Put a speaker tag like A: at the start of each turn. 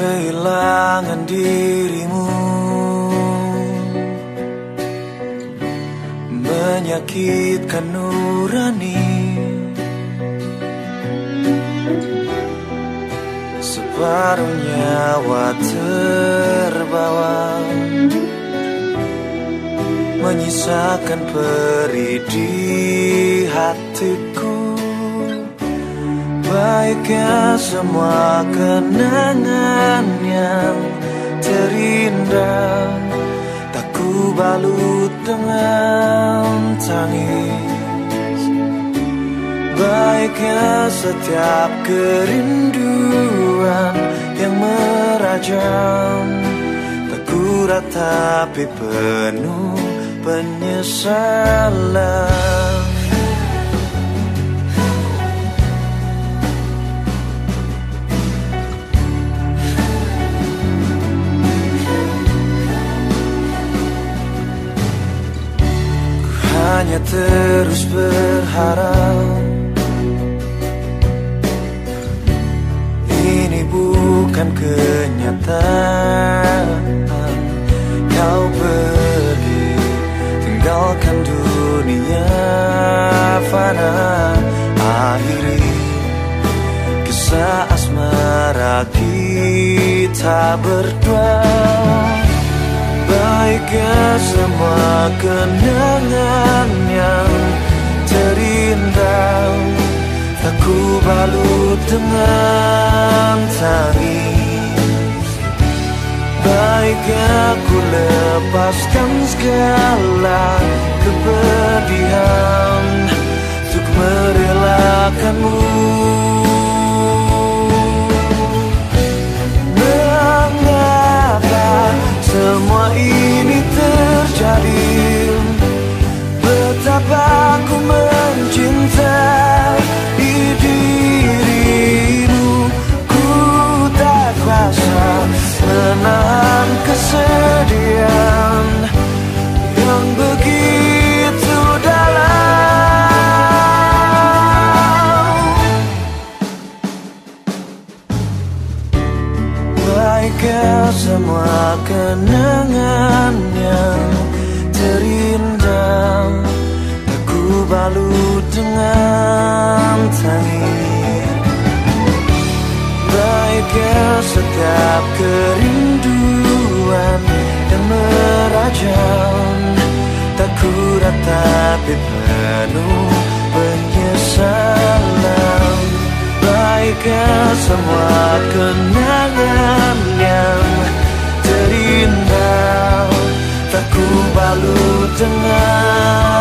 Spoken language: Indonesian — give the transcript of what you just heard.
A: kehilangan dirimu menyakitkan nurani. Separuh nyawa terbawa, menyisakan perih di hatiku. Baiknya semua kenangan yang terindah tak ku balut dengan tangis. Baiknya setiap kerinduan yang merajam tak ku ratapi penuh penyesalan. Hanya terus berharap ini bukan kenyataan. Kau pergi tinggalkan dunia fana, akhiri kisah asmara kita berdua. Baiknya semua kenangan yang terindah tak ku balut dengan tangis. Baiknya ku lepaskan segala kepedihan untuk merelakanmu. Mengapa semua ini terjadi? Betapa ku mencintai dirimu. Ku tak kuasa menahan kesedihan yang begitu dalam. Baiknya semua kenangan yang terindah tak ku balut dengan tangis. Baiknya setiap kerinduan yang merajam tak ku ratapi penuh penyesalan. Baiknya semua kenangan yang terindah tak ku balut dengan